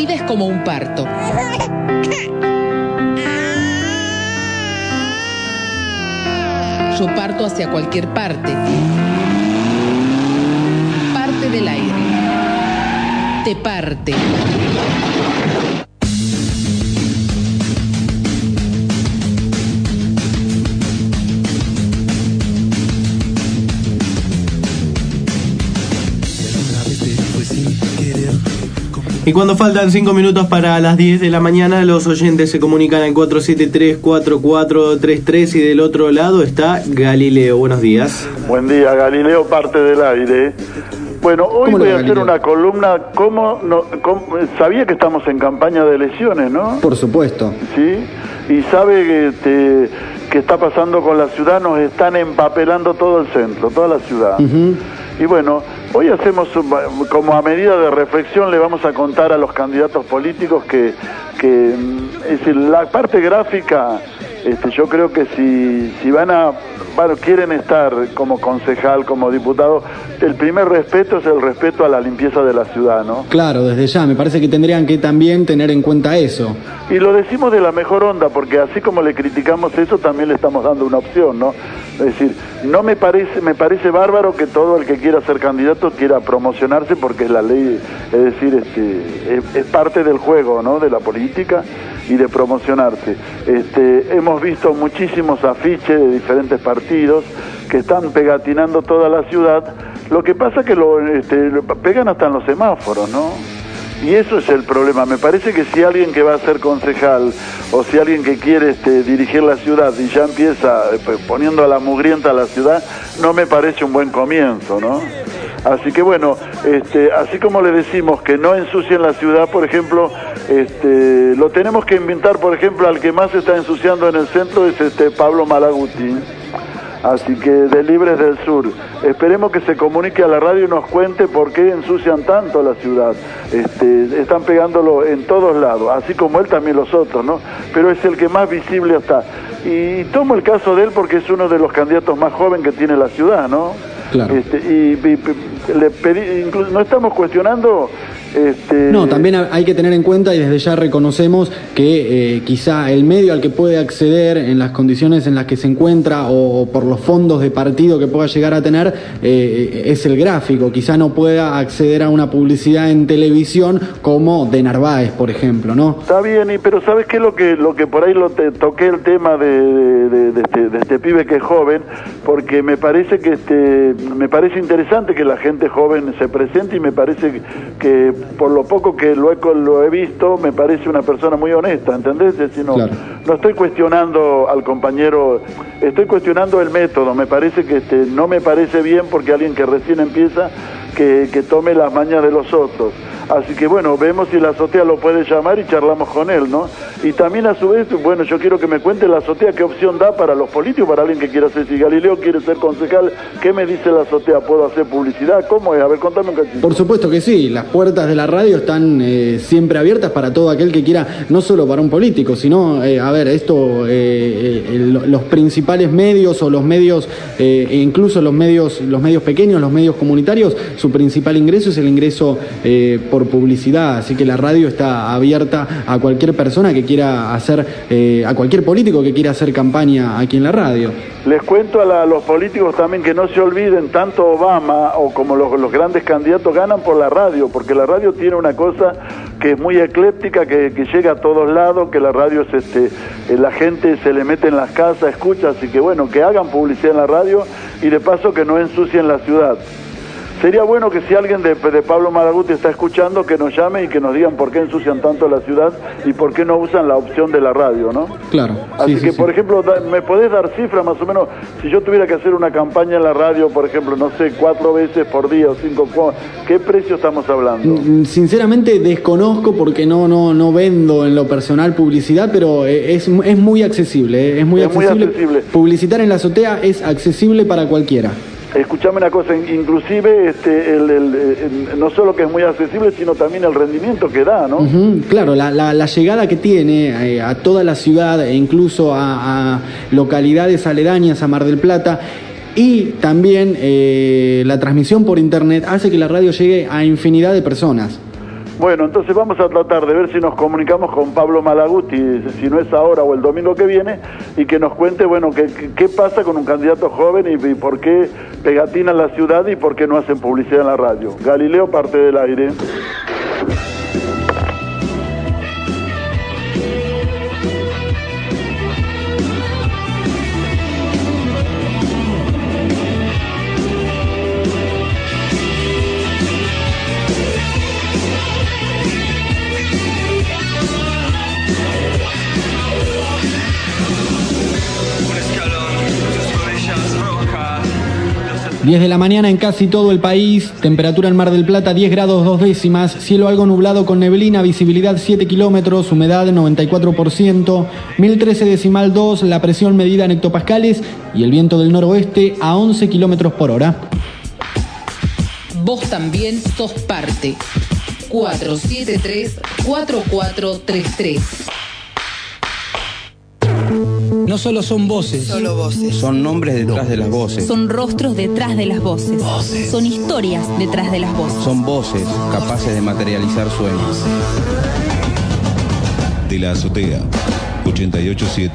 vida es como un parto. Yo parto hacia cualquier parte. Parte del aire. Te parte. Y cuando faltan 5 minutos para las 10 de la mañana, los oyentes se comunican al 473-4433 y del otro lado está Galileo. Buenos días. Buen día, Galileo, parte del aire. Bueno, hoy voy a hacer una columna. Sabía que estamos en campaña de elecciones, ¿no? Por supuesto. Sí, y sabe que está pasando con la ciudad, nos están empapelando todo el centro, toda la ciudad. Y bueno, hoy hacemos, como a medida de reflexión, le vamos a contar a los candidatos políticos que es decir, la parte gráfica, yo creo que si quieren estar como concejal, como diputado, el primer respeto es el respeto a la limpieza de la ciudad, ¿no? Claro, desde ya, me parece que tendrían que también tener en cuenta eso. Y lo decimos de la mejor onda, porque así como le criticamos eso, también le estamos dando una opción, ¿no? Es decir, me parece bárbaro que todo el que quiera ser candidato quiera promocionarse, porque es la ley, es decir, es parte del juego, ¿no?, de la política y de promocionarse. Hemos visto muchísimos afiches de diferentes partidos que están pegatinando toda la ciudad. Lo que pasa es que lo pegan hasta en los semáforos, ¿no? Y eso es el problema. Me parece que si alguien que va a ser concejal o si alguien que quiere dirigir la ciudad y ya empieza poniendo a la mugrienta a la ciudad, no me parece un buen comienzo, ¿no? Así que bueno, así como le decimos que no ensucien la ciudad, por ejemplo, lo tenemos que invitar, por ejemplo, al que más se está ensuciando en el centro es Pablo Malaguti. Así que de Libres del Sur, esperemos que se comunique a la radio y nos cuente por qué ensucian tanto la ciudad. Están pegándolo en todos lados, así como él también los otros, ¿no? Pero es el que más visible está. Y tomo el caso de él porque es uno de los candidatos más jóvenes que tiene la ciudad, ¿no? Claro. Y le pedí, incluso no estamos cuestionando. No, también hay que tener en cuenta y desde ya reconocemos que quizá el medio al que puede acceder en las condiciones en las que se encuentra o por los fondos de partido que pueda llegar a tener es el gráfico. Quizá no pueda acceder a una publicidad en televisión como de Narváez, por ejemplo, ¿no? Está bien, pero ¿sabes qué? Lo que por ahí toqué el tema de este pibe que es joven, porque me parece que me parece interesante que la gente joven se presente y me parece que por lo poco que lo he visto, me parece una persona muy honesta, ¿entendés? Es decir, no estoy cuestionando al compañero, estoy cuestionando el método. Me parece que no me parece bien porque alguien que recién empieza que tome las mañas de los otros. Así que bueno, vemos si la azotea lo puede llamar y charlamos con él, ¿no? Y también a su vez, bueno, yo quiero que me cuente la azotea qué opción da para los políticos, para alguien que quiera ser, si Galileo quiere ser concejal, ¿qué me dice la azotea? ¿Puedo hacer publicidad? ¿Cómo es? A ver, contame un cachito. Por supuesto que sí, las puertas de la radio están siempre abiertas para todo aquel que quiera, no solo para un político, sino, los principales medios o los medios, incluso los medios pequeños, los medios comunitarios, su principal ingreso es el ingreso por publicidad, así que la radio está abierta a cualquier persona que quiera hacer, a cualquier político que quiera hacer campaña aquí en la radio. Les cuento a los políticos también que no se olviden, tanto Obama o como los grandes candidatos ganan por la radio, porque la radio tiene una cosa que es muy ecléctica, que llega a todos lados, que la radio es la gente se le mete en las casas, escucha, así que bueno, que hagan publicidad en la radio y de paso que no ensucien la ciudad. Sería bueno que si alguien de Pablo Malaguti está escuchando, que nos llame y que nos digan por qué ensucian tanto la ciudad y por qué no usan la opción de la radio, ¿no? Claro. Así que, por ejemplo, ¿me podés dar cifras más o menos? Si yo tuviera que hacer una campaña en la radio, por ejemplo, no sé, 4 veces por día o 5, ¿qué precio estamos hablando? Sinceramente desconozco porque no vendo en lo personal publicidad, pero es muy accesible, es muy accesible. Publicitar en la azotea es accesible para cualquiera. Escuchame una cosa, inclusive no solo que es muy accesible, sino también el rendimiento que da, ¿no? Claro, la llegada que tiene a toda la ciudad e incluso a localidades aledañas a Mar del Plata, y también la transmisión por internet hace que la radio llegue a infinidad de personas. Bueno, entonces vamos a tratar de ver si nos comunicamos con Pablo Malaguti, si no es ahora o el domingo que viene, y que nos cuente, bueno, qué pasa con un candidato joven y por qué pegatina la ciudad y por qué no hacen publicidad en la radio. Galileo, parte del aire. ...10 de la mañana en casi todo el país, temperatura en Mar del Plata 10 grados 2 décimas, cielo algo nublado con neblina, visibilidad 7 kilómetros, humedad 94%, 1013,2 la presión medida en hectopascales y el viento del noroeste a 11 kilómetros por hora. Vos también sos parte. 473-4433. No solo son voces, son nombres detrás de las voces. Son rostros detrás de las voces. Son historias detrás de las voces. Son voces capaces de materializar sueños. De la azotea, 88.7.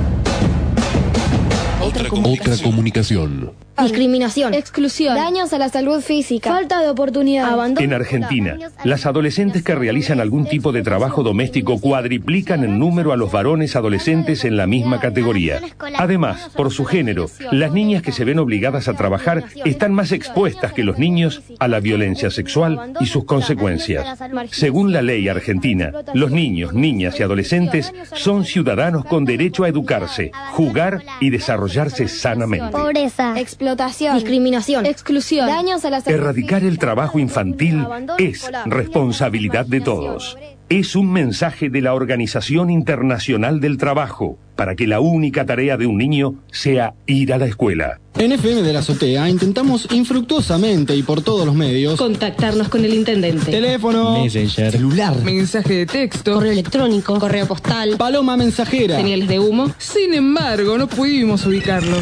Otra comunicación. Discriminación, exclusión, daños a la salud física, falta de oportunidad, abandono. En Argentina, las adolescentes que realizan algún tipo de trabajo doméstico cuadriplican en número a los varones adolescentes en la misma categoría. Además, por su género, las niñas que se ven obligadas a trabajar están más expuestas que los niños a la violencia sexual y sus consecuencias. Según la ley argentina, los niños, niñas y adolescentes son ciudadanos con derecho a educarse, jugar y desarrollarse sanamente. Pobreza, explotación, discriminación, exclusión, daños a la salud. Erradicar el trabajo infantil es responsabilidad de todos. Es un mensaje de la Organización Internacional del Trabajo para que la única tarea de un niño sea ir a la escuela. En FM de la Azotea intentamos infructuosamente y por todos los medios contactarnos con el intendente. Teléfono, Messenger, celular, mensaje de texto, correo electrónico, correo postal, paloma mensajera, señales de humo. Sin embargo, no pudimos ubicarlo.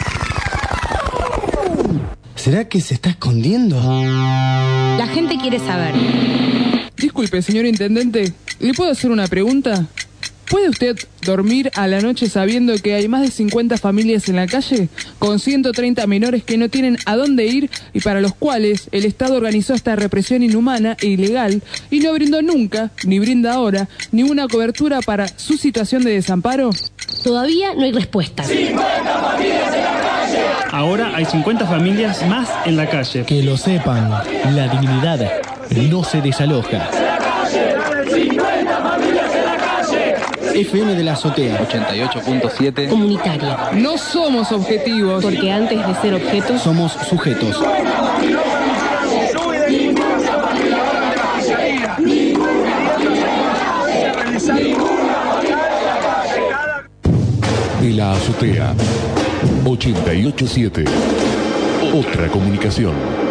¿Será que se está escondiendo? La gente quiere saber. Disculpe, señor intendente, ¿le puedo hacer una pregunta? ¿Puede usted dormir a la noche sabiendo que hay más de 50 familias en la calle con 130 menores que no tienen a dónde ir y para los cuales el Estado organizó esta represión inhumana e ilegal y no brindó nunca, ni brinda ahora, ninguna cobertura para su situación de desamparo? Todavía no hay respuesta. 50 familias en la calle. Ahora hay 50 familias más en la calle. Que lo sepan, la dignidad no se desaloja. FM de la Azotea 88.7 Comunitaria. No somos objetivos, porque antes de ser objetos somos sujetos. De la Azotea, 88.7. Otra comunicación.